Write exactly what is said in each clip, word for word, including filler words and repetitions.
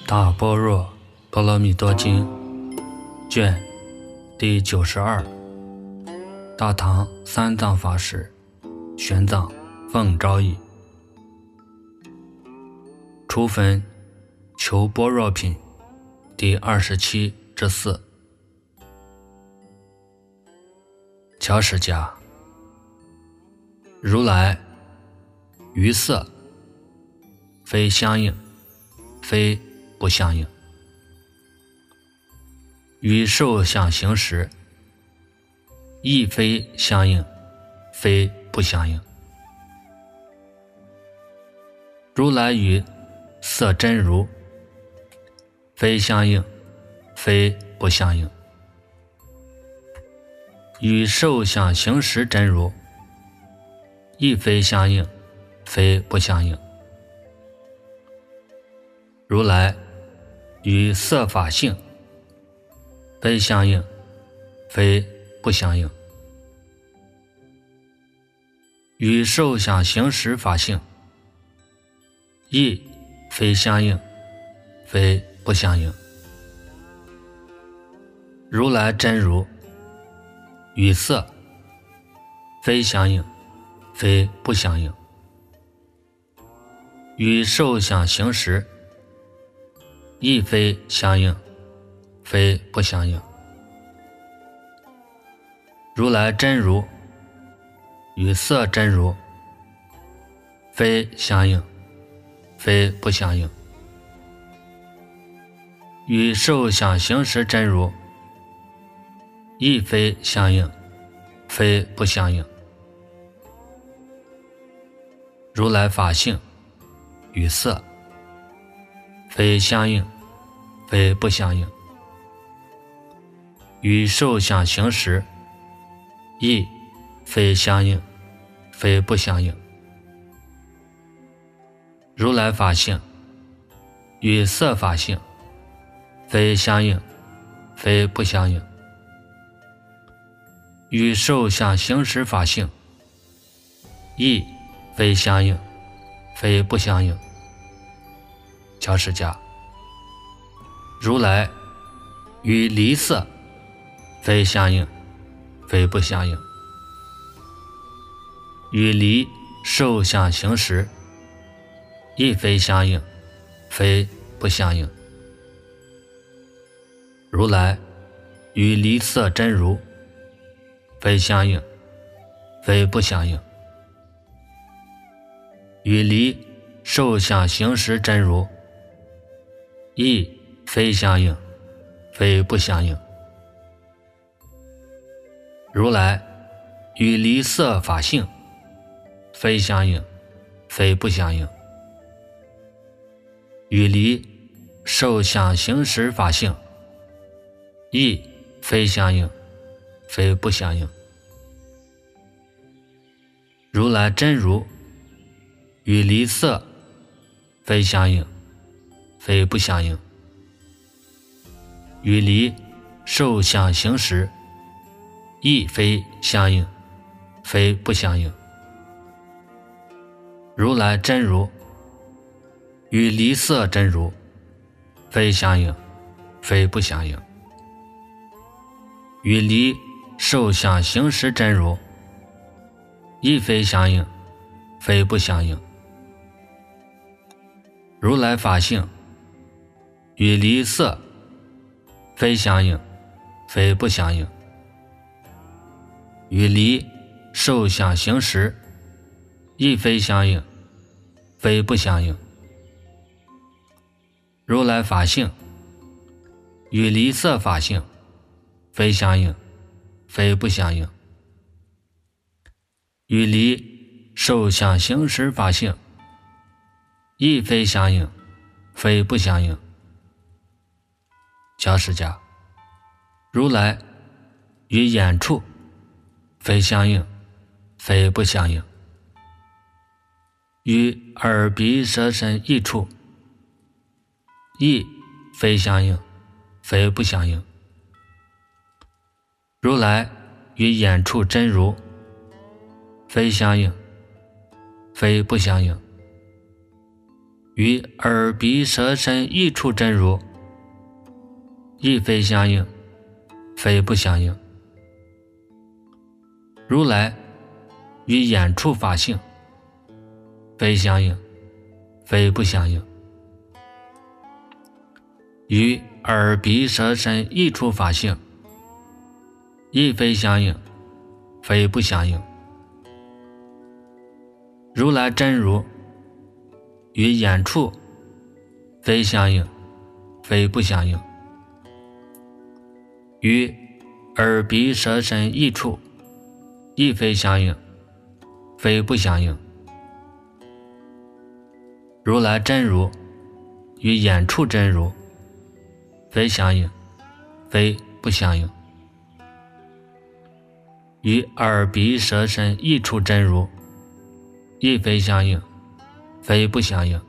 大般若波罗蜜多经卷第九十二，大唐三藏法师玄奘奉诏译，初分求般若品第二十七之四。乔史家，如来于色非相应，非不相应，与受想行识亦非相应，非不相应。如来与色真如非相应，非不相应，与受想行识真如亦非相应，非不相应。如来与色法性非相应，非不相应，与受想行识法性亦非相应，非不相应。如来真如与色非相应，非不相应，与受想行识亦非相应，非不相应。如来真如与色真如非相应，非不相应，与受想行识真如亦非相应，非不相应。如来法性与色非相应，非不相应，与受想行识亦非相应，非不相应。如来法性与色法性非相应，非不相应，与受想行识法性亦非相应，非不相应。乔史家，如来与离色非相应，非不相应，与离受想行识亦非相应，非不相应。如来与离色真如非相应，非不相应，与离受想行识真如亦非相应，非不相应。如来与离色法性非相应，非不相应，与离受想行识法性亦非相应，非不相应。如来真如与离色非相应，非不相应，与离受想行识亦非相应，非不相应。如来真如与离色真如非相应，非不相应，与离受想行识真如亦非相应，非不相应。如来法性与离色非相应，非不相应，与离受想行识亦非相应，非不相应。如来法性与离色法性非相应，非不相应，与离受想行识法性亦非相应，非不相应。乔史家，如来与眼处非相应，非不相应，与耳鼻舌身意处亦非相应，非不相应。如来与眼处真如非相应，非不相应， 与耳鼻舌身意处真如，亦非相应，非不相应。如来与眼处法性，非相应，非不相应。与耳鼻舌身意处法性，亦非相应，非不相应。如来真如与眼处，非相应，非不相应。与耳鼻舌身意处，亦非相应，非不相应。如来真如与眼处真如，非相应，非不相应。与耳鼻舌身意处真如，亦非相应，非不相应。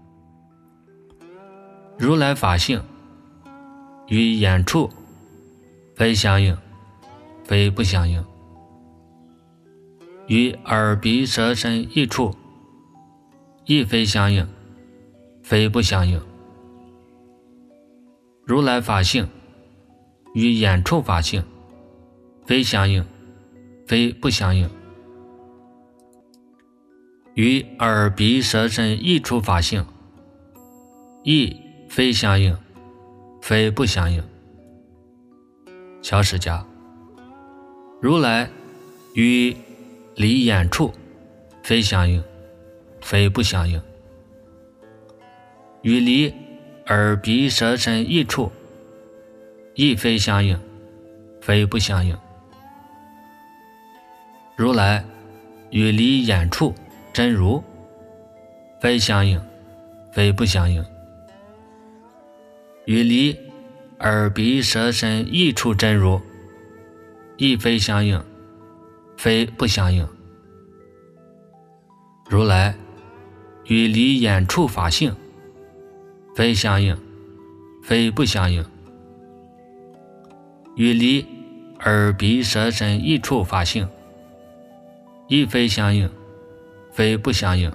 如来法性与眼处，非相应，非不相应。与耳鼻舌身意处，亦非相应，非不相应。如来法性与眼处法性，非相应，非不相应。与耳鼻舌身意处法性，亦非相应，非不相应。小释迦，如来与离眼处，非相应，非不相应。与离耳鼻舌身意处，亦非相应，非不相应。如来与离眼处真如，非相应，非不相应。与离耳鼻舌身意处真如，亦非相应，非不相应。如来与离眼处法性，非相应，非不相应。与离耳鼻舌身意处法性，亦非相应，非不相应。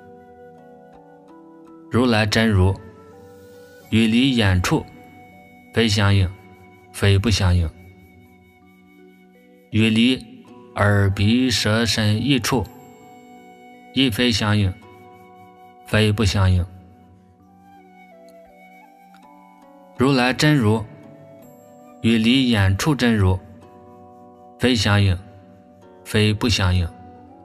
如来真如与离眼处，非相应，非不相应。与离耳鼻舌身意处，亦非相应，非不相应。如来真如与离眼处真如，非相应，非不相应。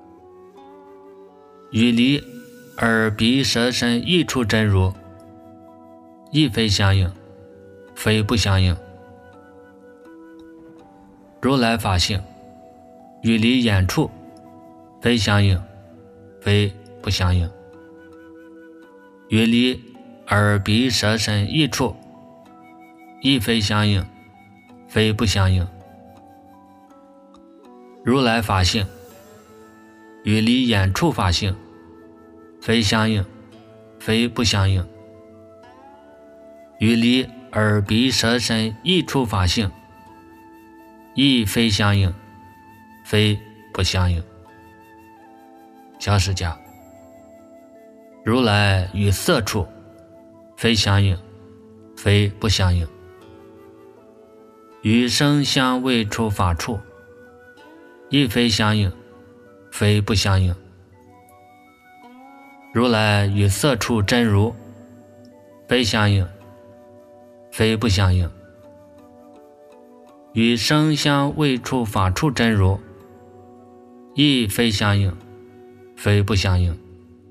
与离耳鼻舌身意处真如，亦非相应，非不相应。如来法性与离眼处，非相应，非不相应。与离耳鼻舌身意处，亦非相应，非不相应。如来法性与离眼处法性，非相应，非不相应。与离耳鼻舌身意处法性，亦非相应，非不相应。小释迦，如来与色处，非相应，非不相应。与声香味触法处，亦非相应，非不相应。如来与色处真如，非相应，非不相应。与声香味触法处真如，亦非相应，非不相应。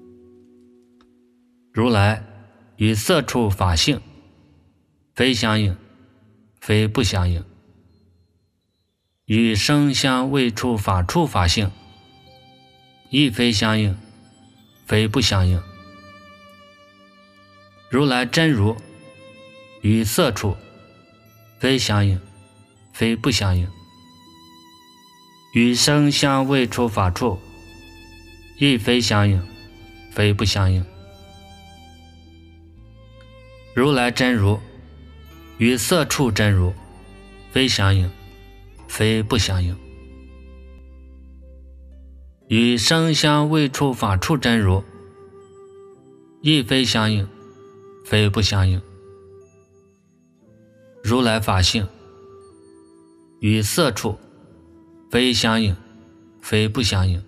如来与色处法性，非相应，非不相应。与声香味触法处法性，亦非相应，非不相应。如来真如与色处，非相应，非不相应。与声香味触法处，亦非相应，非不相应。如来真如与色处真如，非相应，非不相应。与声香味触法处真如， 亦非相应，非不相应。如来法性与色处非相应，非不相应；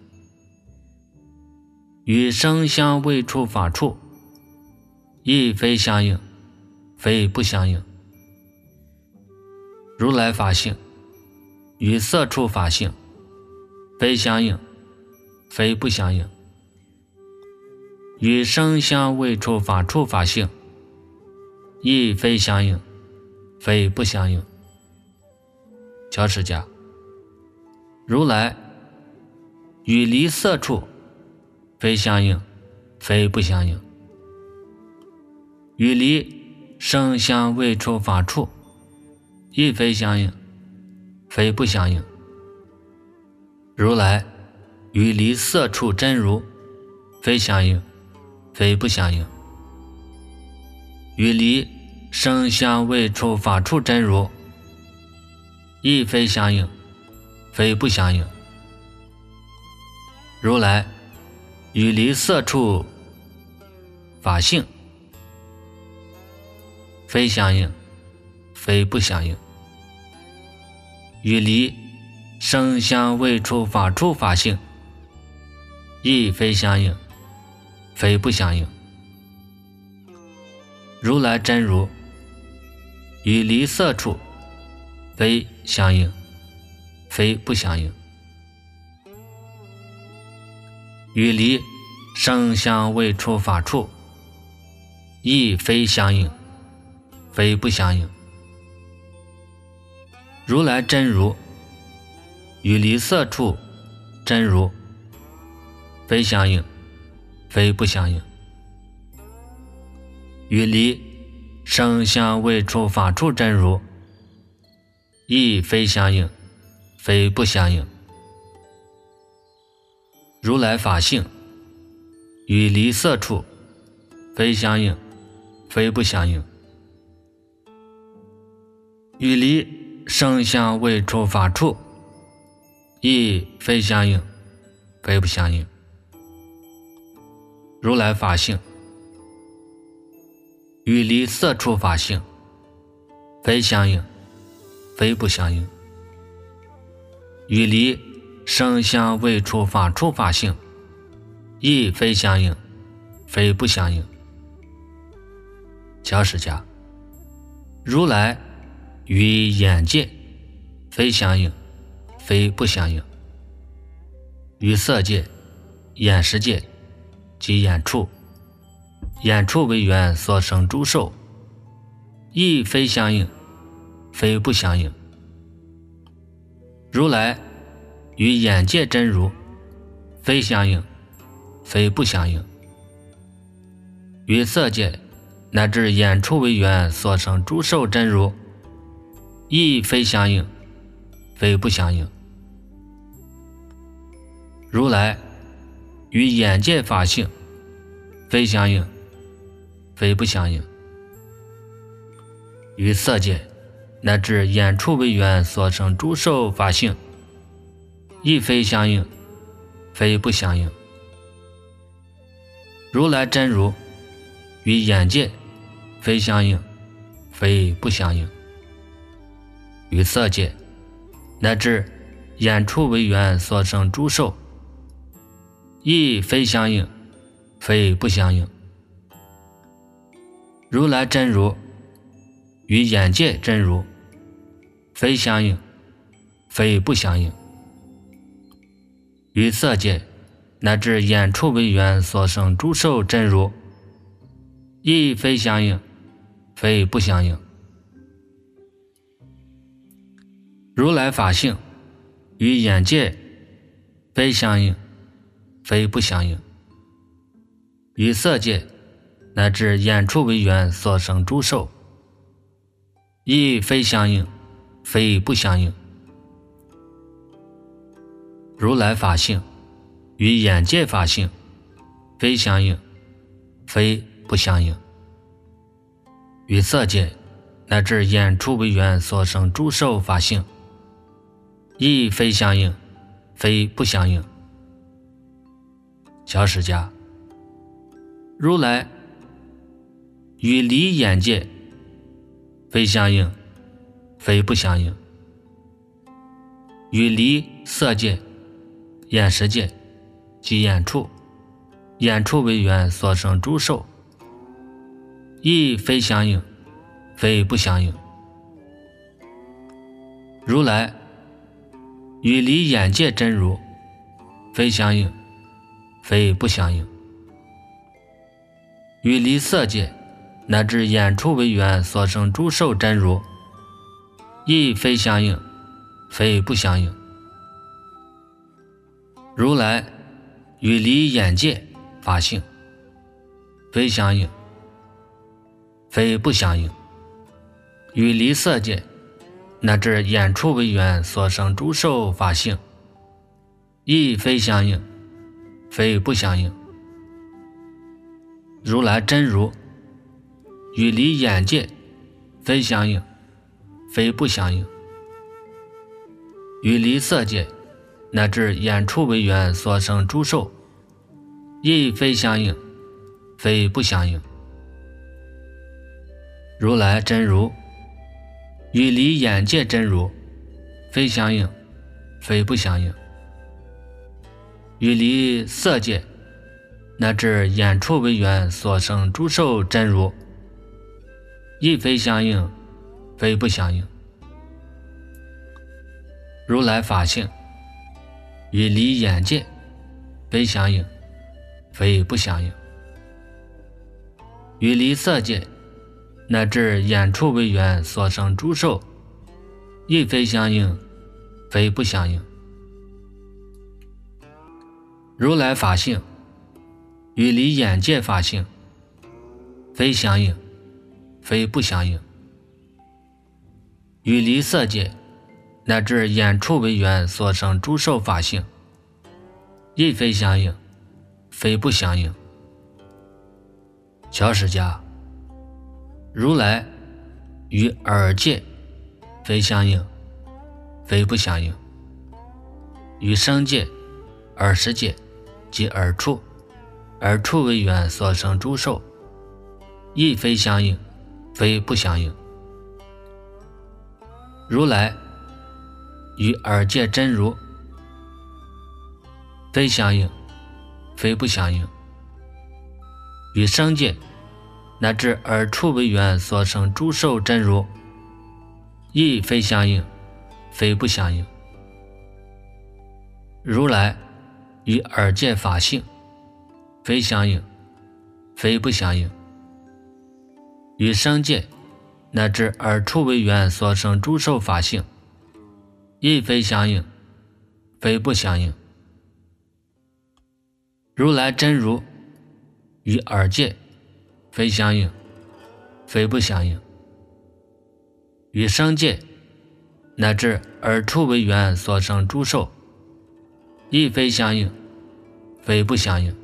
与声香味触法处亦非相应，非不相应。如来法性与色处法性非相应，非不相应；与声香味触法处法性亦非相应，非不相应。教释家，如来与离色处非相应，非不相应；与离声香味触法处亦非相应，非不相应。如来与离色处真如非相应，非不相应；与离声香味触法处真如亦非相应，非不相应。如来与离色处法性非相应，非不相应；与离声香味触法处法性亦非相应，非不相应。如来真如与离色处非相应，非不相应；与离声香味触法处亦非相应，非不相应。如来真如与离色处真如非相应，非不相应；与离声香味触法处真如亦非相应，非不相应。如来法性与离色处非相应，非不相应；与离声香味触法处亦非相应，非不相应。如来法性与离色处法性非相应，非不相应；与离声香味触法处法性亦非相应，非不相应。教释家，如来与眼界非相应，非不相应；与色界、眼识界及眼处，眼处为缘所生诸受亦非相应，非不相应。如来与眼界真如非相应，非不相应；与色界乃至眼处为缘所生诸受真如亦非相应，非不相应。如来与眼界法性非相应，非不相应；与色界乃至眼处为缘所生诸受法性亦非相应，非不相应。如来真如与眼界非相应，非不相应；与色界乃至眼处为缘所生诸受亦非相应，非不相应。如来真如与眼界真如非相应，非不相应；与色界乃至眼处为缘所生诸受真如亦非相应，非不相应。如来法性与眼界非相应，非不相应；与色界乃至眼处为缘所生诸受亦非相应，非不相应。如来法性与眼界法性非相应，非不相应；与色界乃至眼处为缘所生诸受法性亦非相应，非不相应。教释家，如来与离眼界非相应，非不相应；与离色界、眼识界及眼处，眼处为缘所生诸受，亦非相应，非不相应。如来与离眼界真如非相应，非不相应；与离色界乃至眼处为缘所生诸受真如，亦非相应，非不相应。如来与离眼界法性非相应，非不相应；与离色界乃至眼处为缘所生诸受法性，亦非相应，非不相应。如来真如与离眼界非相应，非不相应；与离色界乃至眼处为缘所生诸受，亦非相应，非不相应。如来真如与离眼界真如非相应，非不相应；与离色界乃至眼处为缘所生诸受真如，亦非相应，非不相应。如来法性与离眼界非相应，非不相应；与离色界乃至眼处为缘所生诸受，亦非相应，非不相应。如来法性与离眼界法性非相应，非不相应；与离色界乃至眼处为缘所生诸受法性，亦非相应，非不相应。小释迦，如来与耳界非相应，非不相应；与声界、耳识界及耳处、耳处为缘所生诸受，亦非相应，非不相应。如来与耳界真如非相应，非不相应；与声界乃至耳处为缘所生诸受真如，亦非相应，非不相应。如来与耳界法性非相应，非不相应；与声界乃至耳处为缘所生诸受法性，亦非相应，非不相应。如来真如与耳界非相应，非不相应；与声界乃至耳处为缘所生诸受，亦非相应，非不相应。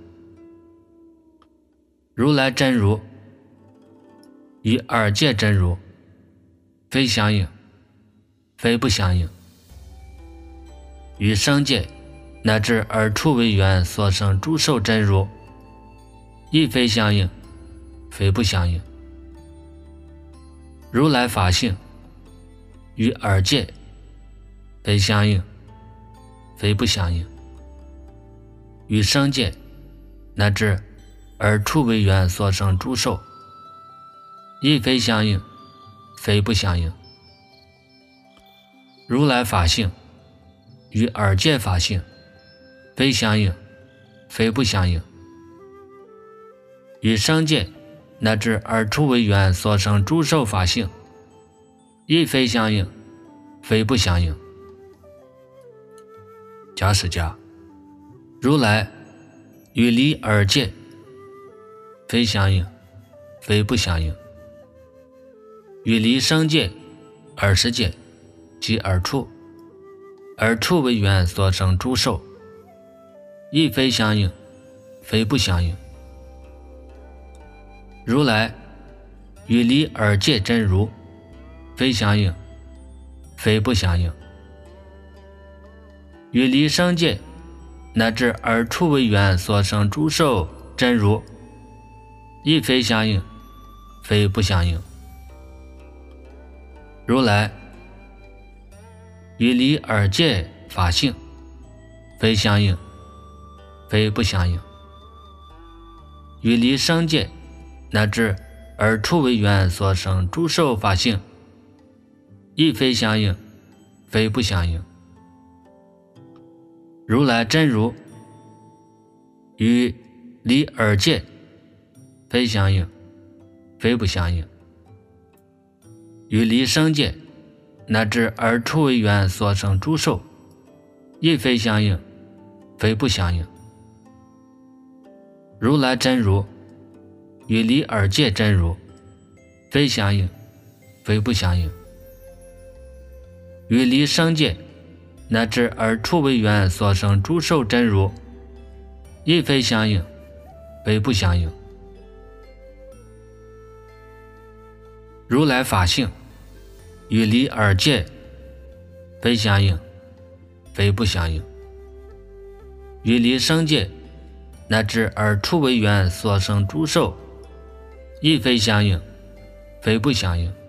如来真如与耳界真如非相应，非不相应；与声界乃至耳处为缘所生诸受真如，亦非相应，非不相应。如来法性与耳界非相应，非不相应；与声界乃至耳处为缘所生诸受，亦非相应，非不相应。如来法性与耳界法性非相应，非不相应；与声界乃至耳处为缘所生诸受法性，亦非相应，非不相应。假释迦，如来与离耳界非相应，非不相应；与离声界、耳识界及耳处、耳处为缘所生诸受，亦非相应，非不相应。如来与离耳界真如非相应，非不相应；与离声界乃至耳处为缘所生诸受真如，亦非相应， 非不相应。如来与离耳界法性，非相应，非不相应；与离生界乃至耳触为缘所生诸受法性，亦非相应，非不相应。如来真如与离耳界，非相应，非不相应；与离生界乃至耳触为缘所生诸受，亦非相应，非不相应。如来真如与离耳界真如，非相应，非不相应；与离生界乃至耳触为缘所生诸受真如，亦非相应，非不相应。如来法性与离耳界，非相应，非不相应；与离生界乃至耳触为缘所生诸受，亦非相应，非不相应。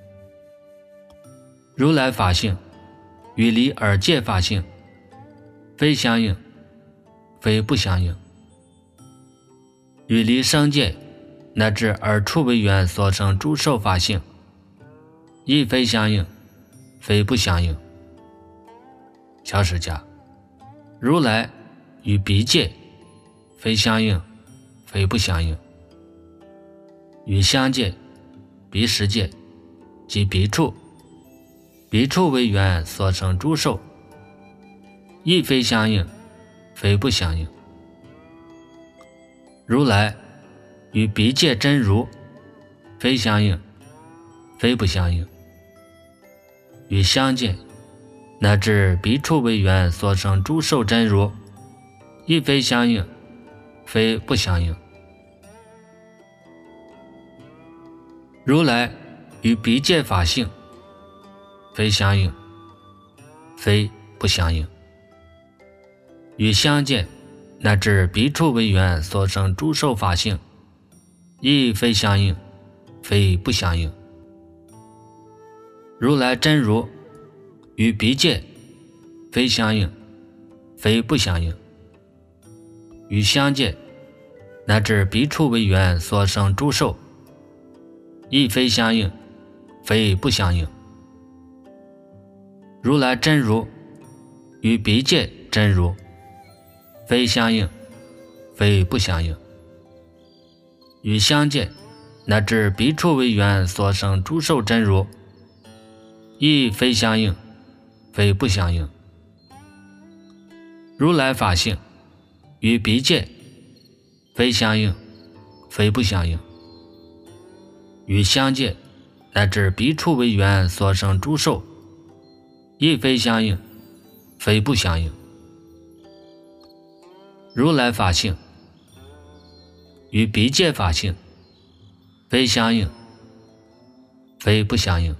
如来法性与离耳界法性，非相应，非不相应；与离生界乃至耳触为缘所生诸受法性，亦非相应，非不相应。小释迦，如来与彼界，非相应，非不相应；与相界、彼识界及彼处、彼处为缘所生诸受，亦非相应，非不相应。如来与彼界真如，非相应，非不相应；与相界乃至彼处为缘所生诸受真如，亦非相应，非不相应。如来与彼界法性，非相应，非不相应；与相界乃至彼处为缘所生诸受法性，亦非相应，非不相应。如来真如与彼界，非相应，非不相应；与相界乃至彼处为缘所生诸受，亦非相应，非不相应。如来真如与彼界真如，非相应，非不相应；与相界乃至彼处为缘所生诸受真如，亦非相应，非不相应。如来法性与彼界，非相应，非不相应；与相界乃至彼处为缘所生诸受，亦非相应，非不相应。如来法性与彼界法性，非相应，非不相应；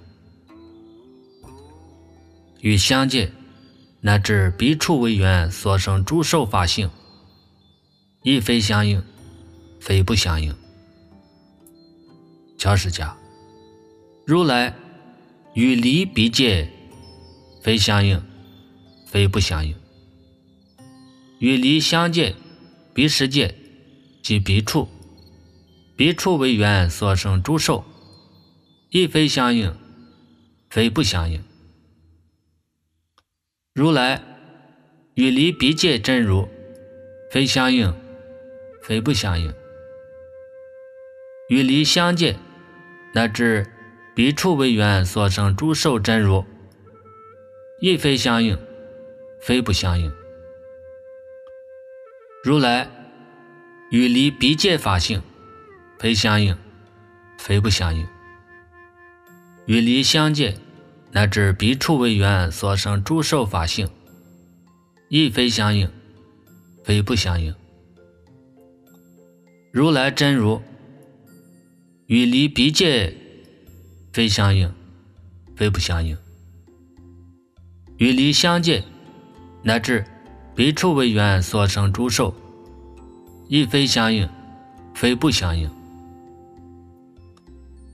与相界乃至彼处为缘所生诸受法性，亦非相应，非不相应。小释迦，如来与离彼界，非相应，非不相应；与离相界、彼识界及彼处、彼处为缘所生诸受，亦非相应，非不相应。如来与离彼界真如，非相应，非不相应；与离相界乃至彼处为缘所生诸受真如，亦非相应，非不相应。如来与离彼界法性，非相应，非不相应；与离相界乃至彼处为缘所生诸受法性，亦非相应，非不相应。如来真如与离彼界，非相应，非不相应；与离相界乃至彼处为缘所生诸受，亦非相应，非不相应。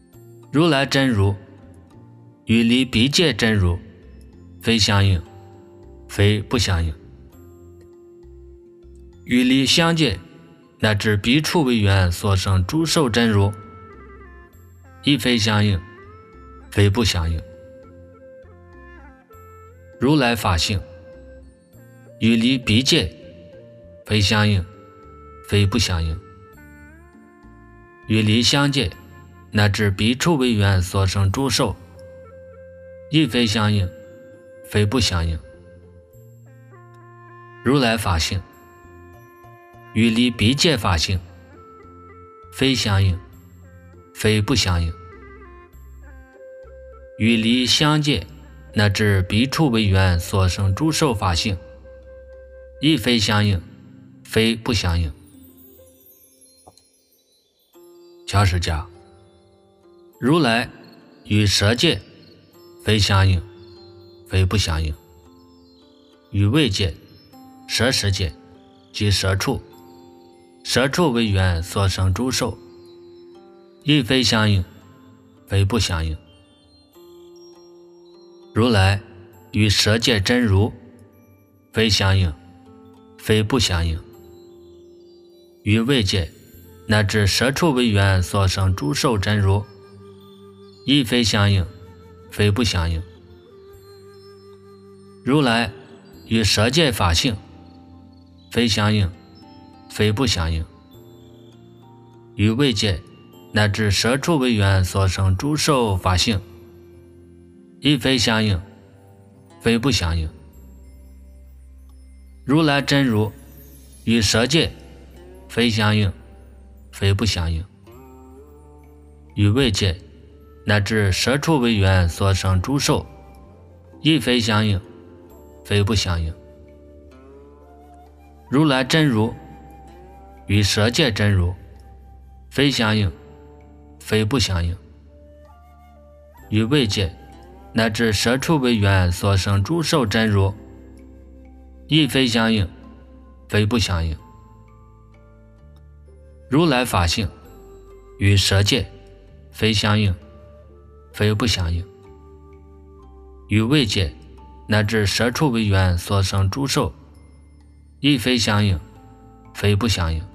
如来真如与离彼界真如非相应，非不相应。与离相界乃至彼处为缘所生诸受真如亦非相应，非不相应。如来法性与离彼界非相应，非不相应。与离相界乃至彼处为缘所生诸受亦非相应，非不相应。如来法性与离彼界法性非相应，非不相应。与离相界乃至彼处为缘所生诸受法性亦非相应，非不相应。乔实家，如来与舍界非相应，非不相应。与位界、舍实界及舍处、舍处为缘所生诸受亦非相应，非不相应。如来与舍界真如非相应，非不相应。与位界乃至舍处为缘所生诸受真如亦非相应，非不相应。如来与舍界法性非相应，非不相应。与位界乃至舍处为缘所生诸受法性亦非相应，非不相应。如来真如与舍界非相应，非不相应。与位界乃至舍处为缘所生诸受亦非相应，非不相应。如来真如与舍界真如非相应，非不相应。与位界乃至舍处为缘所生诸受真如亦非相应，非不相应。如来法性与舍界非相应，非不相应。与位界乃至舍处为缘所生诸受亦非相应，非不相应。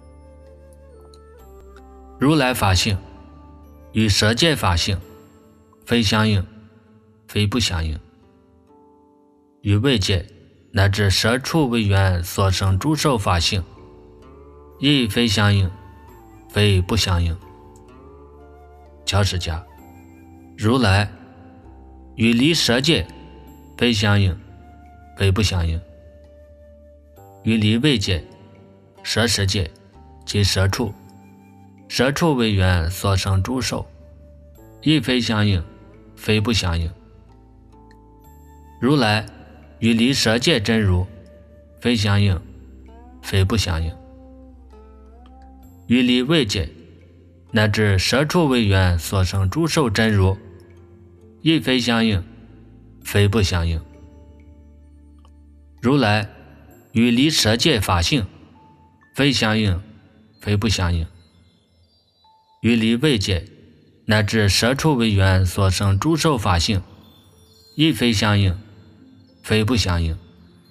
如来法性与舍界法性非相应，非不相应。与位界乃至舍处为缘所生诸受法性亦非相应，非不相应。乔实家，如来与离舍界非相应，非不相应。与离位界、舍实界及舍处、舍处为缘所生诸受亦非相应，非不相应。如来与离舍界真如非相应，非不相应。与离位界乃至舍处为缘所生诸受真如亦非相应，非不相应。如来与离舍界法性非相应，非不相应。与离位界乃至舍处为缘所生诸受法性亦非相应，非不相应。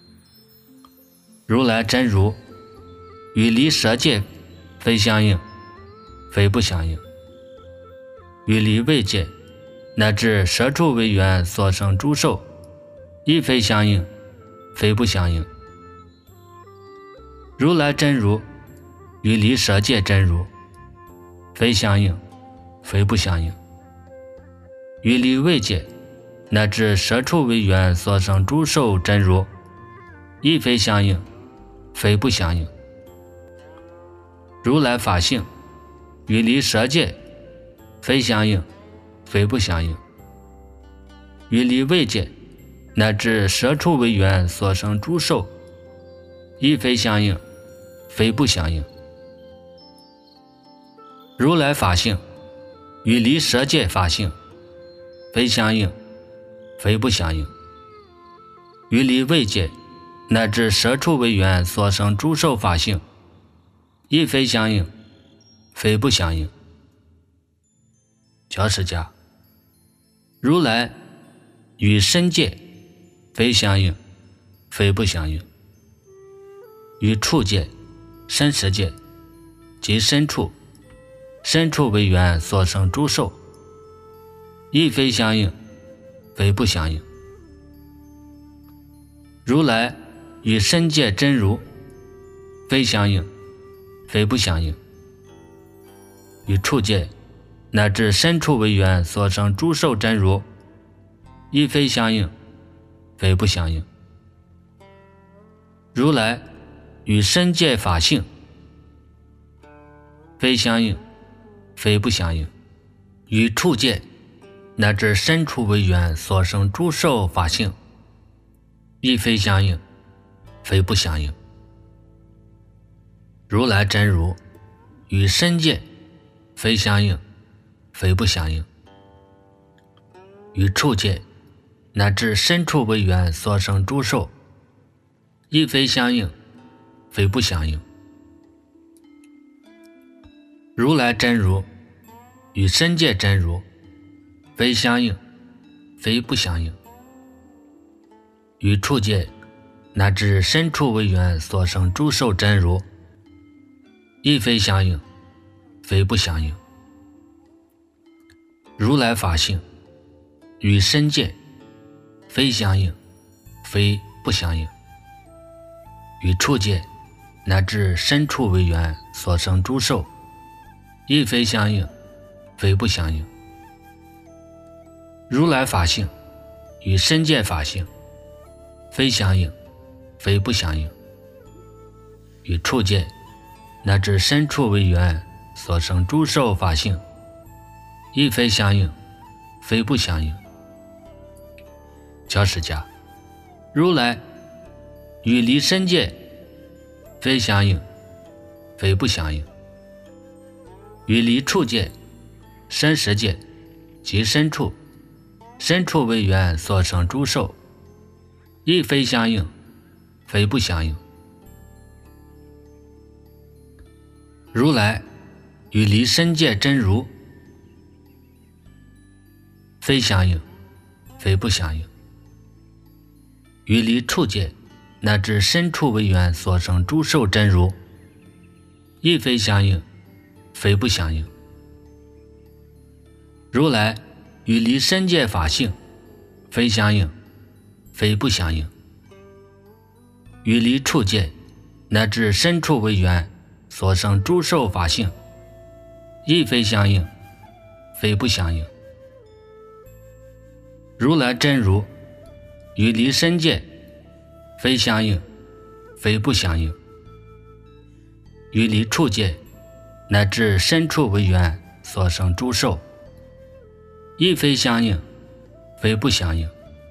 如来真如与离舍界非相应，非不相应。与离位界乃至舍处为缘所生诸受亦非相应，非不相应。如来真如与离舍界真如非相应，非不相应。与离位界乃至舍处为缘所生诸受真如亦非相应，非不相应。如来法性与离舍界非相应，非不相应。与离位界乃至舍处为缘所生诸受亦非相应，非不相应。如来法性与离舍界法性非相应，非不相应。与离位界乃至舍处为缘所生诸受法性亦非相应，非不相应。 教释家，如来与身界非相应，非不相应，与处界、身识界及身处、身处为缘所生诸受，亦非相应，非不相应。如来与身界真如非相应，非不相应，与处界乃至身处为缘所生诸受真如，亦非相应，非不相应。如来与身界法性非相应，非不相应，与处界乃至身处为缘所生诸受法性，亦非相应，非不相应。如来真如与身界非相应，非不相应，与处界乃至身处为缘所生诸受，亦非相应，非不相应。如来真如与身界真如非相应，非不相应，与处界乃至身处为缘所生诸受真如，亦非相应，非不相应。如来法性与身界非相应，非不相应，与处界乃至身处为缘所生诸受，亦非相应，非不相应。如来法性与身界法性非相应，非不相应，与处界乃至身处为缘所生诸受法性，亦非相应，非不相应。教释家，如来与离身界非相应，非不相应，与离处界、身识界及身处、身处为缘所生诸受，亦非相应，非不相应。如来与离身界真如非相应，非不相应，与离处界乃至身处为缘所生诸受真如，亦非相应，非不相应。如来与离身界法性非相应，非不相应，与离处界乃至身处为缘所生诸受法性，亦非相应，非不相应。如来真如与离身界非相应，非不相应，与离处界乃至身处为缘所生诸受，亦非相应，非不相应。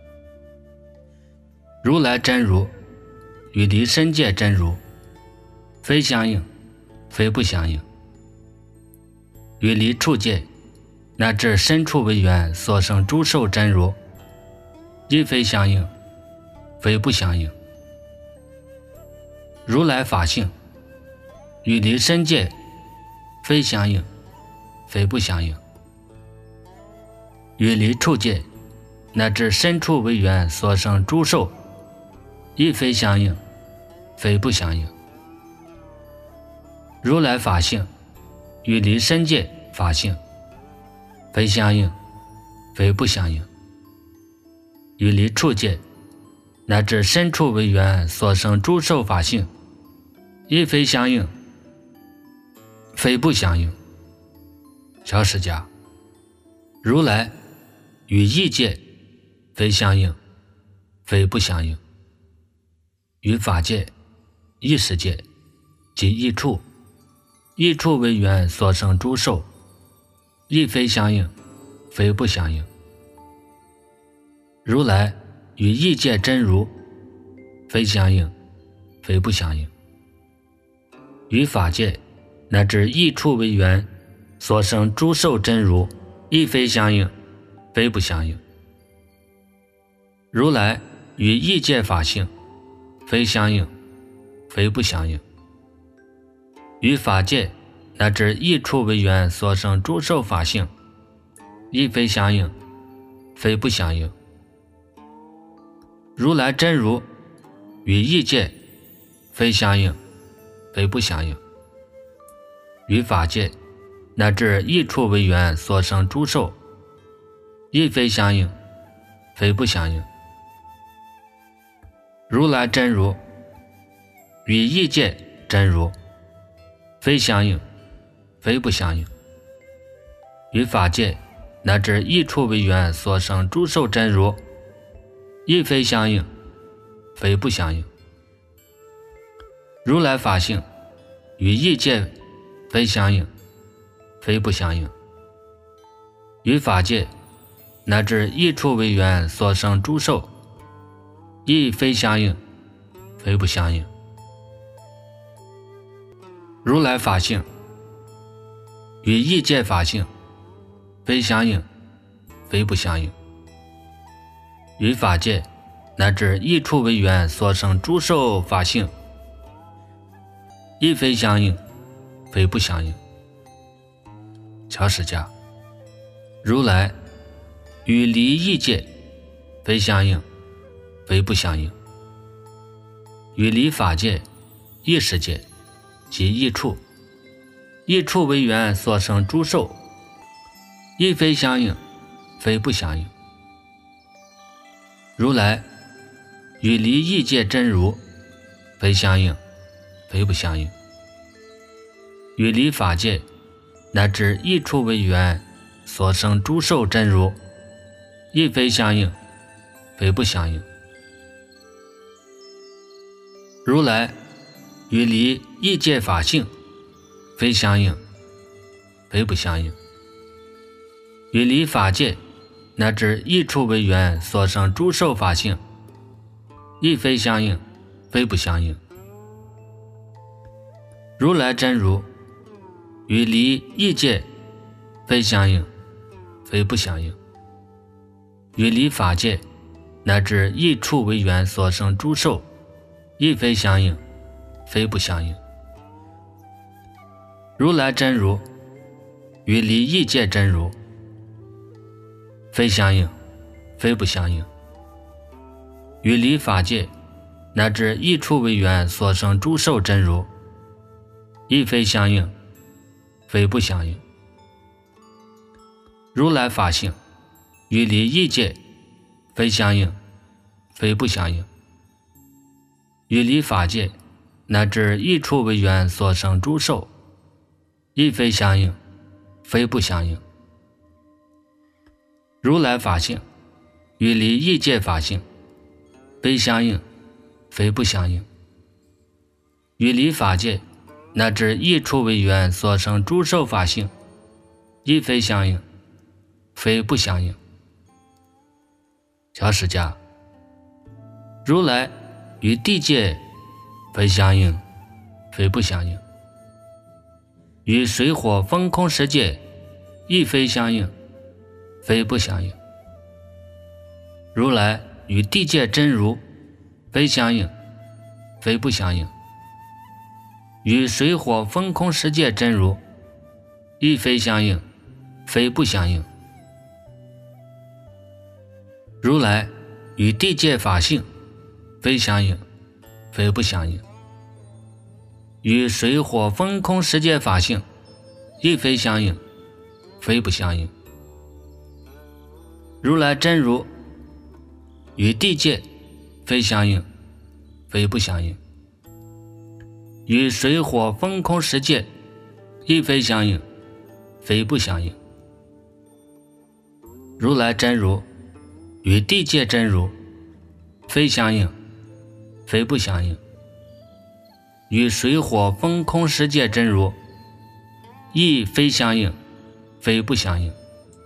如来真如与离身界真如非相应，非不相应，与离处界乃至身处为缘所生诸受真如，亦非相应，非不相应。如来法性与离身界非相应，非不相应，与离处界乃至身处为缘所生诸受，亦非相应，非不相应。如来法性与离身界法性非相应，非不相应，与离处界乃至身处为缘所生诸受法性，亦非相应，非不相应。小释家，如来与意界非相应，非不相应，与法界、意识界及意处、意处为缘所生诸受，亦非相应，非不相应。如来与意界真如非相应，非不相应，与法界乃至意处为缘所生诸受真如，亦非相应，非不相应。如来与意界法性非相应，非不相应，与法界乃至意处为缘所生诸受法性， 亦非相应，非不相应。如来真如与异界非相应，非不相应。与法界乃至异处为缘所生诸受，亦非相应，非不相应。如来真如与异界真如非相应，非不相应。与法界乃至异处为缘所生诸受真如，亦非相应，非不相应。如来法性与异界非相应，非不相应。与法界乃至异处为缘所生诸受，亦非相应，非不相应。如来法性与异界法性非相应，非不相应。与法界乃至异处为缘所生诸受法性，亦非相应，非不相应。乔释迦，如来与离异界非相应，非不相应。与离法界、异世界及异处，异处为缘所生诸受，亦非相应，非不相应。如来与离异界真如非相应，非不相应。与离法界乃至异处为缘所生诸受真如，亦非相应，非不相应。如来与离异界法性非相应，非不相应。与离法界乃至异处为缘所生诸受法性，亦非相应，非不相应。如来真如与离异界非相应，非不相应。与离法界乃至异处为缘所生诸受，亦非相应，非不相应。如来真如与离异界真如非相应，非不相应。与离法界乃至异处为缘所生诸受真如，亦非相应，非不相应。如来法性与离异界非相应，非不相应。与离法界乃至异处为缘所生诸受，亦非相应，非不相应。如来法性与离异界法性非相应，非不相应。与离法界乃至异处为缘所生诸受法性，亦非相应，非不相应。乔释迦，如来与地界非相应，非不相应。与水火风空十界亦非相应，非不相应。如来与地界真如非相应，非不相应。与水火风空十界真如亦非相应，非不相应。如来与地界法性非相应，非不相应。与水火风空十界法性亦非相应，非不相应。如来真如与地界非相应，非不相应。与水火风空十界亦非相应，非不相应。如来真如与地界真如非相应，非不相应。与水火风空十界真如亦非相应，非不相应。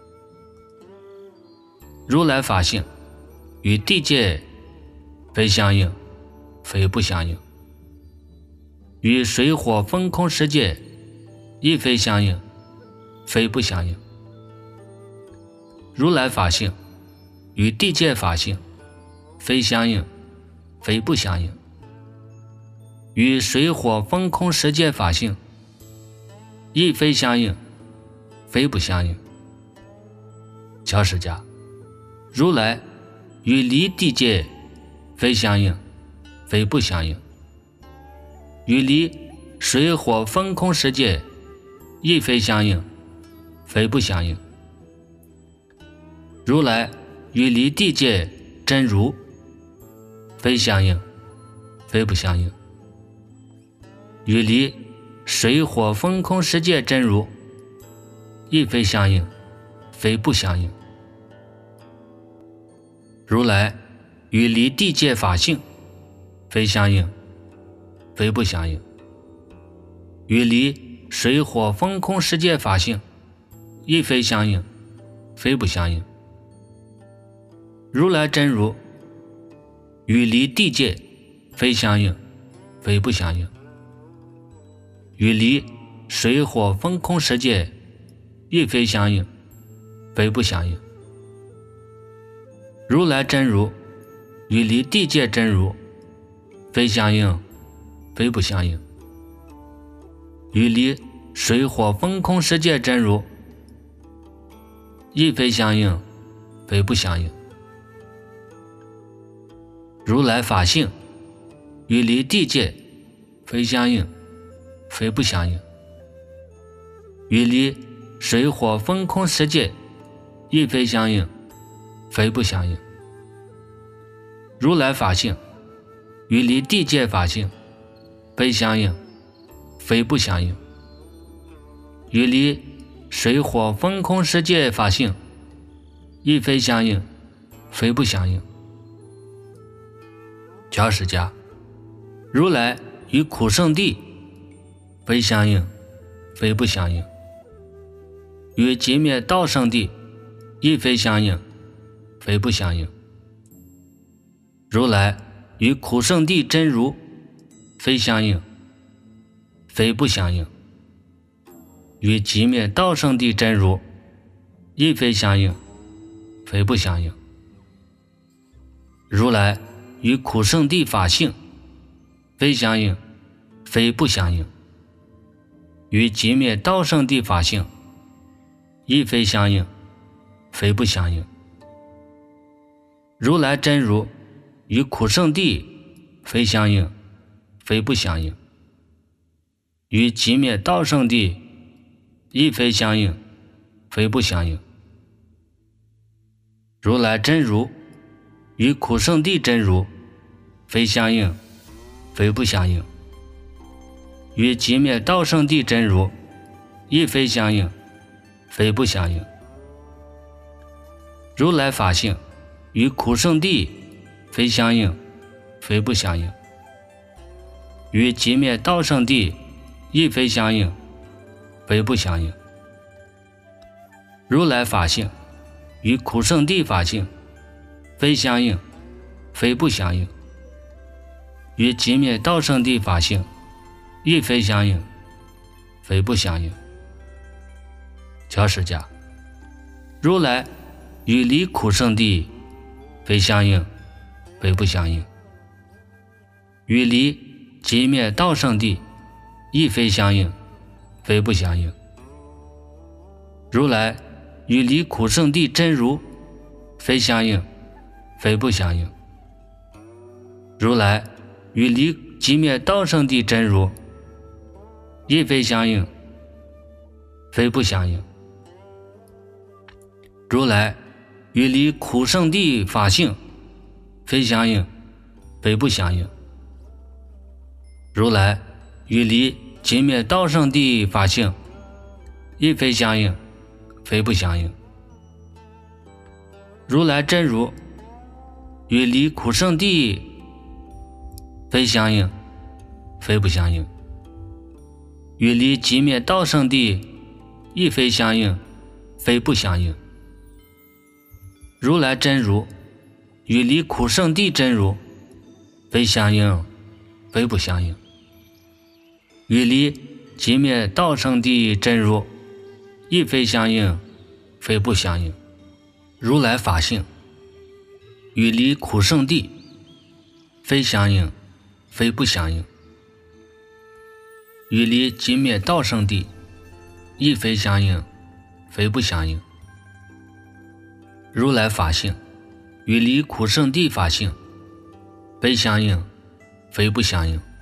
如来法性与地界非相应，非不相应。与水火风空十界亦非相应，非不相应。如来法性与地界法性非相应，非不相应。与水火风空十界法性亦非相应，非不相应。 教释家，如来与离地界非相应，非不相应，与离水火风空世界亦非相应，非不相应。如来与离地界真如非相应，非不相应，与离水火风空世界真如亦非相应，非不相应。如来与离地界法性非相应，非不相应，与离水火风空世界法性亦非相应，非不相应。如来真如与离地界非相应，非不相应，与离水火风空世界亦非相应，非不相应。如来真如与离地界真如非相应，非不相应，与离水火风空世界真如亦非相应，非不相应。如来法性与离地界非相应，非不相应，与离水火风空世界亦非相应，非不相应。如来法性与离地界法性非相应，非不相应，与离水火风空世界法性亦非相应，非不相应。教释家，如来与苦圣地非相应，非不相应，与寂灭道圣地亦非相应，非不相应。如来与苦圣地真如非相应，非不相应，与寂灭道圣地真如亦非相应，非不相应。如来与苦圣地法性非相应，非不相应，与寂灭道圣地法性亦非相应，非不相应。如来真如与苦圣地非相应，非不相应，与寂灭道圣地亦非相应，非不相应。如来真如与苦圣地真如非相应，非不相应，与寂灭道圣地真如亦非相应，非不相应。如来法性与苦圣地非相应，非不相应，与寂灭道圣地亦非相应，非不相应。如来法性与苦圣地法性非相应，非不相应，与寂灭道圣地法性亦非相应，非不相应。教释家，如来与离苦圣地非相应，非不相应，与离寂灭道圣地亦非相应，非不相应。如来与离苦圣地真如非相应，非不相应。如来与离寂灭道圣地真如亦非相应，非不相应。如来与离苦圣地法性非相应，非不相应。如来与离寂灭道圣地法性亦非相应，非不相应。如来真如与离苦圣地非相应，非不相应，与离寂灭道圣地亦非相应，非不相应。如来真如与离苦圣地真如非相应，非不相应，与离寂灭道圣地真如亦非相应，非不相应。如来法性与离苦圣地非相应，非不相应，与离寂灭道圣地亦非相应，非不相应。 如来法性与离苦圣地法性非相应，非不相应；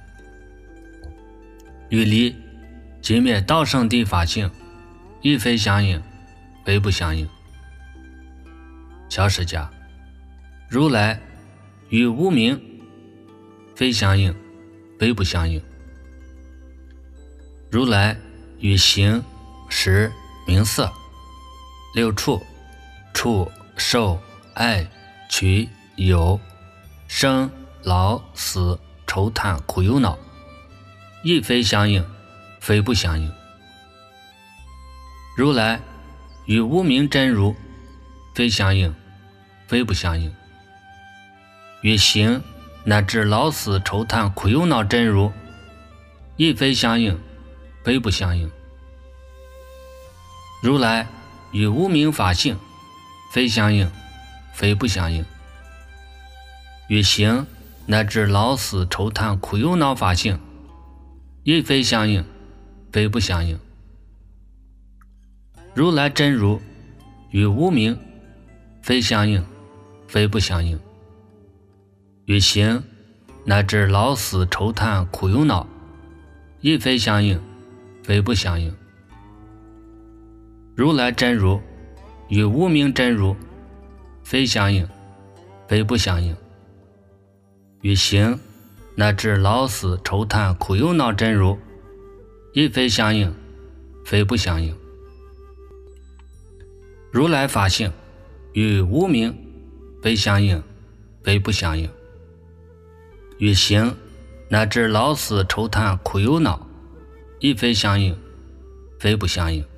与离寂灭道圣地法性亦非相应，非不相应。小释迦，如来与无明非相应，非不相应；如来与形、识、名色、六处、触、受、爱、取、有、生、老、死、愁叹、苦忧恼，亦非相应，非不相应。如来与无明真如非相应，非不相应；与形乃至老死愁叹苦忧恼真如亦非相应，非不相应。如来与无明法性非相应，非不相应；与形乃至老死愁叹苦忧恼法性亦非相应，非不相应。如来真如与无明非相应，非不相应；与形乃至老死愁叹苦忧恼亦非相应，非不相应。如来真如与无明真如非相应，非不相应；与形乃至老死愁叹苦忧恼真如亦非相应，非不相应。如来法性与无明非相应，非不相应；与形乃至老死愁叹苦忧恼亦非相应，非不相应。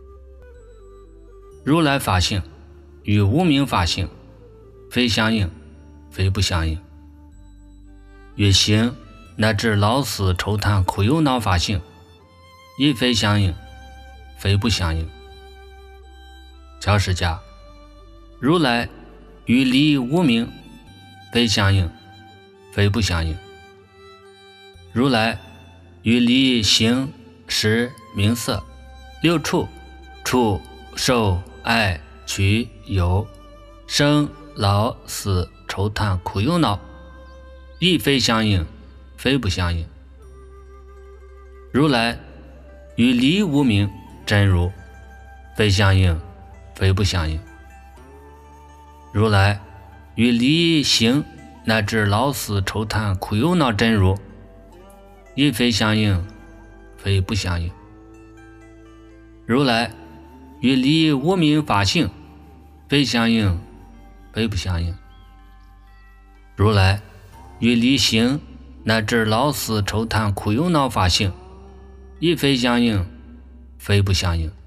如来法性与无明法性非相应，非不相应；与形乃至老死愁叹苦忧恼法性亦非相应，非不相应。小释迦，如来与离无明非相应，非不相应；如来与离形、识、名色、六处、触、受、爱、取、有、生、老、死、愁叹、苦忧恼亦非相应，非不相应。如来与离无明真如非相应，非不相应。如来与离形乃至老死愁叹苦忧恼真如亦非相应，非不相应。如来与离无明法性非相应，非不相应。如来与离形乃至老死愁叹苦忧恼法性亦非相应，非不相应。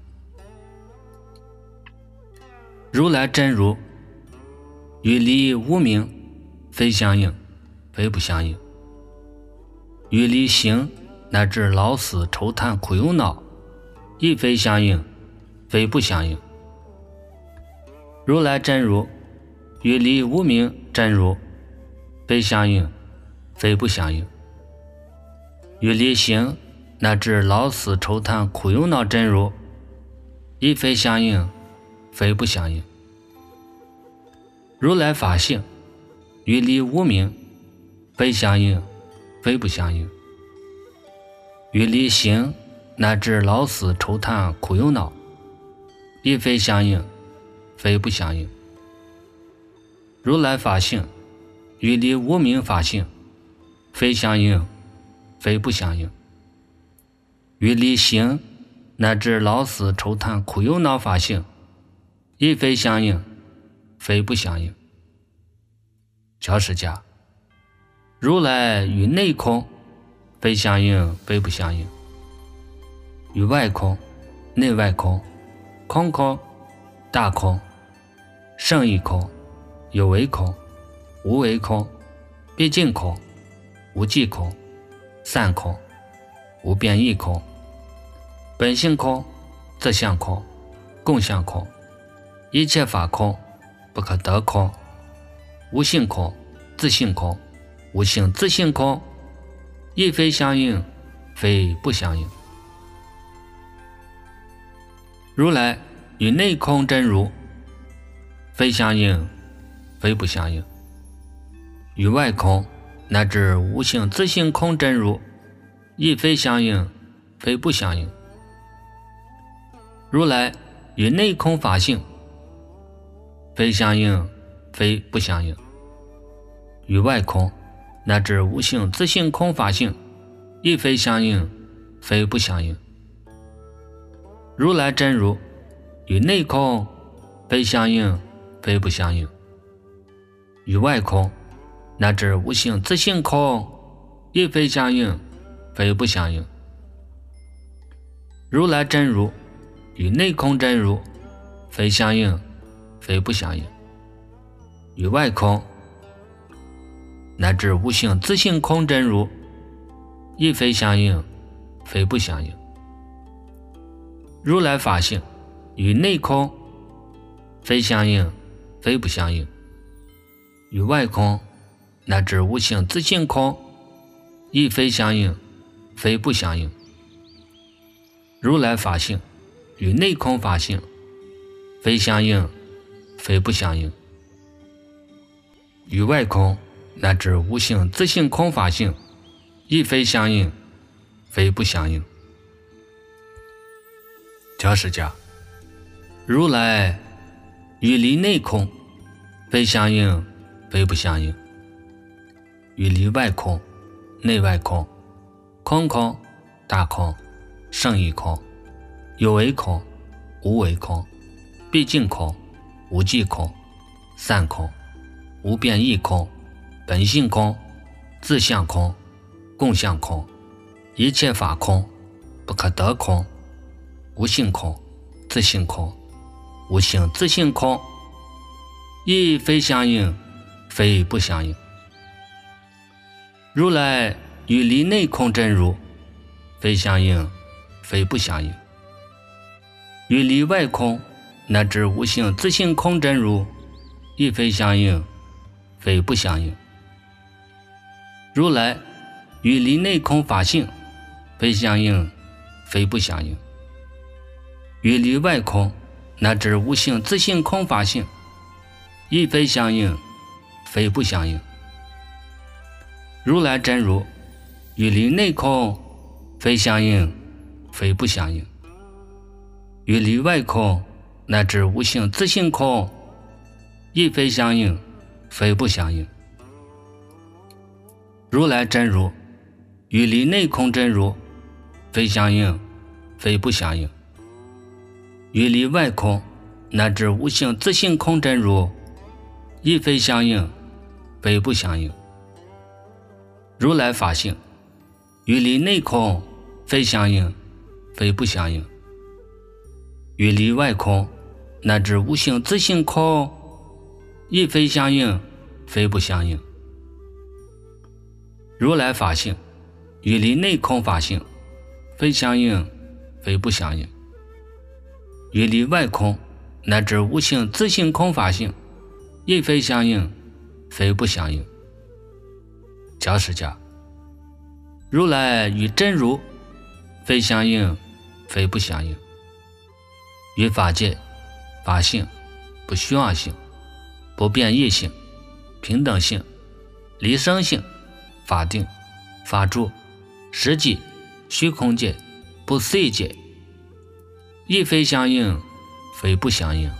如来真如与离无明非相应，非不相应；与离形乃至老死愁叹苦忧恼亦非相应，非不相应。如来真如与离无明真如非相应，非不相应；与离形乃至老死愁叹苦忧恼真如亦非相应，非不相应。如来法性与离无明非相应，非不相应；与离形乃至老死愁叹苦忧恼亦非相应，非不相应。如来法性与离无明法性非相应，非不相应；与离形乃至老死愁叹苦忧恼法性亦非相应，非不相应。小释迦，如来与内空非相应，非不相应；与外空、内外空、空空、大空、胜义空、有为空、无为空、毕竟空、无记空、散空、无变异空、本性空、自相空、共相空、一切法空、不可得空、无性空、自性空、无性自性空，亦非相应，非不相应。如来与内空真如非相应，非不相应。与外空乃至无性自性空真如，亦非相应，非不相应。如来与内空法性，非相应，非不相应。与外空乃至无性自性空法性，亦非相应，非不相应。如来真如与内空非相应，非不相应。与外空乃至无性自性空，亦非相应，非不相应。如来真如与内空真如非相应，非不相应。与外空乃至无性自性空真如，亦非相应，非不相应。如来法性与内空非相应，非不相应。与外空乃至无性自性空，亦非相应，非不相应。如来法性与内空法性非相应，非不相应。与外空乃至无性自性空法性，亦非相应，非不相应。教释家，如来与离内空非相应，非不相应。与离外空、内外空、空空、大空、胜义空、有为空、无为空、毕竟空、无际空、散空、无变异空、本性空、自相空、共相空、一切法空、不可得空、无性空、自性空、无性自性空，亦非相应，非不相应。如来与离内空真如非相应，非不相应。与离外空乃至无性自性空真如，亦非相应，非不相应。如来与离内空法性非相应，非不相应。与离外空乃至无性自性空法性，亦非相应，非不相应。如来真如与离内空非相应，非不相应。与离外空乃至无性自性空，亦非相应，非不相应。如来真如与离内空真如非相应，非不相应。与离外空乃至无性自性空真如，亦非相应，非不相应。如来法性与离内空非相应，非不相应。与离外空乃至无性自性空，亦非相应，非不相应。如来法性与离内空法性非相应，非不相应。与离外空乃至无性自性空法性，亦非相应，非不相应。教释家，如来与真如非相应，非不相应。与法界、法性、不虚妄性、不变异性、平等性、离生性、法定、法住、实际、虚空界、不思议界，亦非相应，非不相应。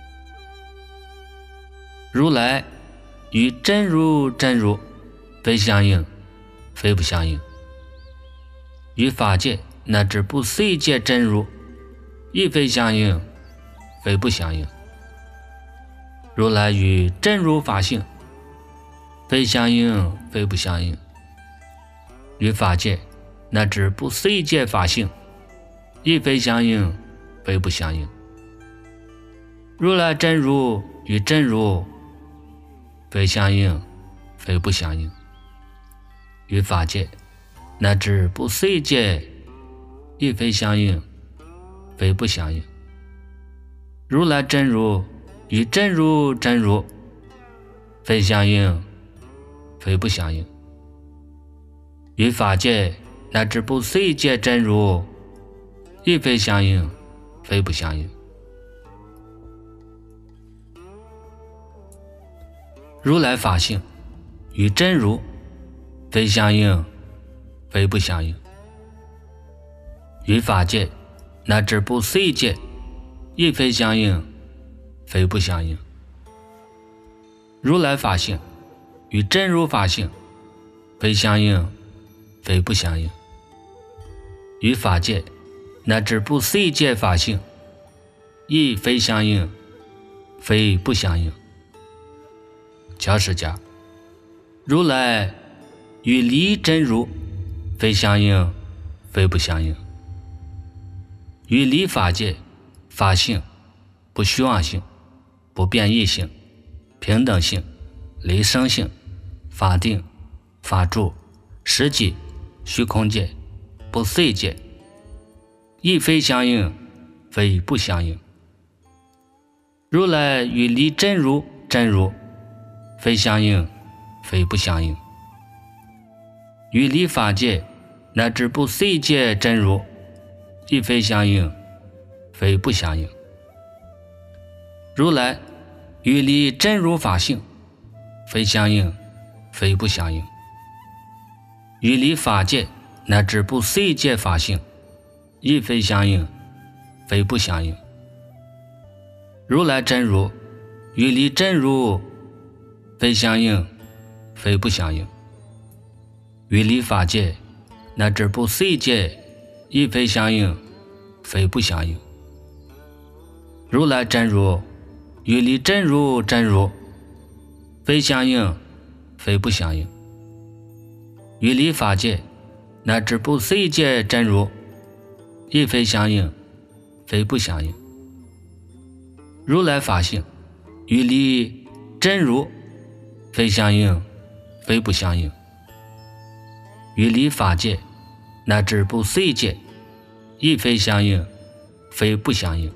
如来与真如真如非相应，非不相应。与法界乃至不思议界真如，亦非相应，非不相应。如来与真如法性非相应，非不相应。与法界乃至不思议界法性，亦非相应，非不相应。如来真如与真如非相应，非不相应。与法界乃至不思议界，亦非相应，非不相应。如来真如与真如真如非相应，非不相应。与法界乃至不思议界真如，亦非相应，非不相应。 如来法性与真如非相应，非不相应，与法界乃至不随界亦非相应，非不相应。如来法性与真如法性非相应，非不相应，与法界乃至不随界法性亦非相应，非不相应。教释家，如来与离真如非相应，非不相应，与离法界法性不虚妄性、不变异性、平等性、离生性、法定、法住、实际、虚空界、不随界亦非相应，非不相应。如来与离真如真如非相应，非不相应，与离法界乃至不随界真如亦非相应，非不相应。如来与离真如法性非相应，非不相应，与离法界乃至不随界法性亦非相应，非不相应。如来真如与离真如非相应，非不相应，与离法界乃至不随界亦非相应，非不相应。如来真如与离真如真如非相应，非不相应，与离法界乃至不随界真如亦非相应，非不相应。如来法性与离真如非相应，非不相应，与离法界乃至不随界亦非相应，非不相应。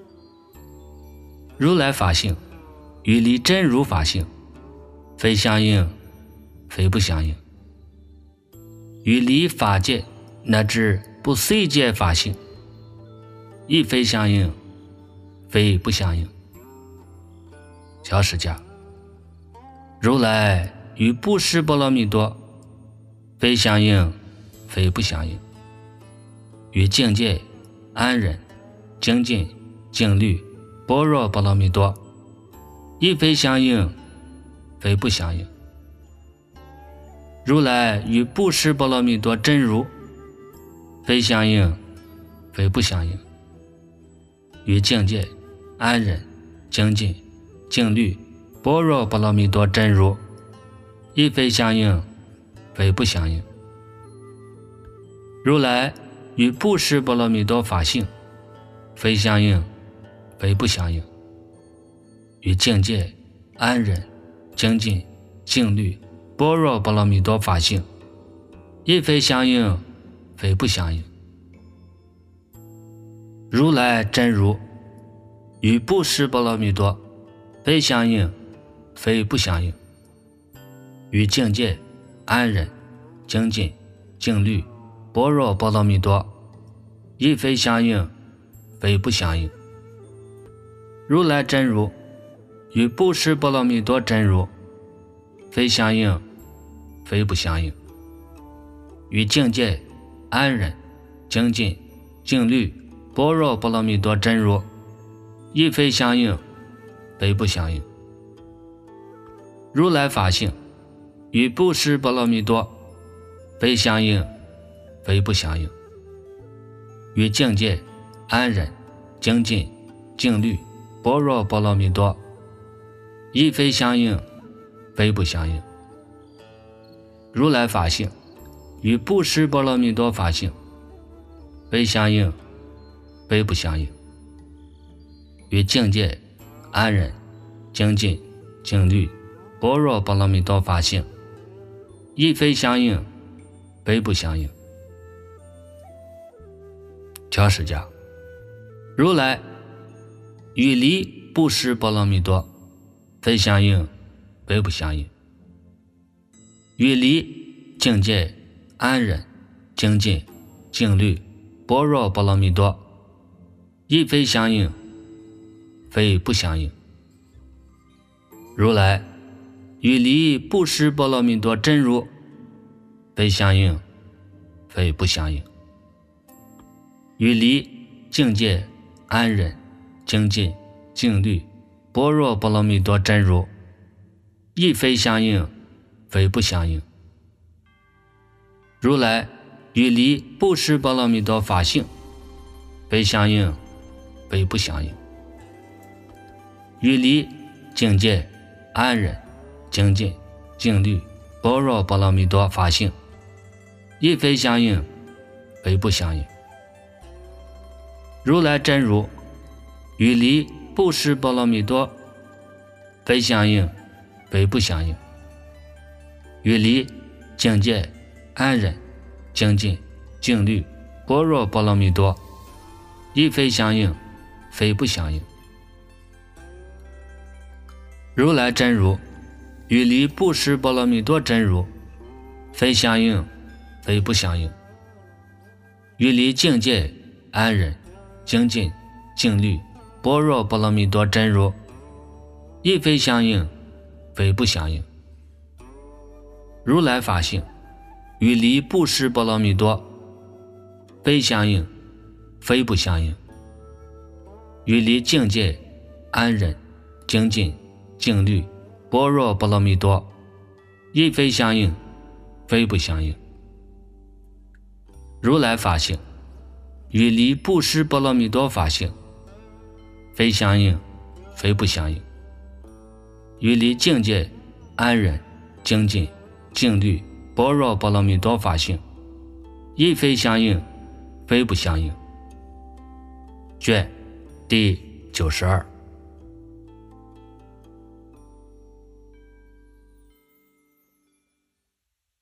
如来法性与离真如法性非相应，非不相应，与离法界乃至不随界法性亦非相应，非不相应。教释家，如来与不识波罗蜜多非相应，非不相应，与境界安忍精进静虑般若波罗蜜多亦非相应，非不相应。如来与不识波罗蜜多真如非相应，非不相应，与境界安忍精进静虑般若波罗蜜多真如亦非相应，非不相应。如来与不识波罗蜜多法性非相应，非不相应，与境界安忍精进静虑般若波罗蜜多法性亦非相应，非不相应。如来真如与不识波罗蜜多非相应，非不相应，与境界安忍精进静虑般若波罗蜜多亦非相应，非不相应。如来真如与不识波罗蜜多真如非相应，非不相应，与境界安忍精进静虑般若波罗蜜多真如亦非相应，非不相应。如来法性与不识波罗蜜多非相应，非不相应，与境界安忍精进静虑般若波罗蜜多亦非相应，非不相应。如来法性与不识波罗蜜多法性非相应，非不相应，与境界安忍精进静虑般若波罗蜜多法性亦非相应，非不相应。教释家，如来与离不识波罗蜜多非相应，非不相应，与离境界安忍精进静虑般若波罗蜜多亦非相应，非不相应。如来与离不识波罗蜜多真如，非相应，非不相应。与离境界安忍精进静虑般若波罗蜜多真如，亦非相应，非不相应。如来与离不识波罗蜜多法性，非相应，非不相应。与离境界安忍精进静虑般若波罗蜜多法性，亦非相应，非不相应。如来真如与离不识波罗蜜多，非相应，非不相应。与离境界安忍精进静虑般若波罗蜜多，亦非相应，非不相应。如来真如与离不识波罗蜜多真如，非相应，非不相应。与离境界安忍精进静虑般若波罗蜜多真如，亦非相应，非不相应。如来法性与离不识波罗蜜多，非相应，非不相应。与离境界安忍精进静虑般若波罗蜜多，亦非相应，非不相应。如来法性与离不识波罗蜜多法性，非相应，非不相应。与离境界安忍精进静虑般若波罗蜜多法性，亦非相应，非不相应。卷第九十二。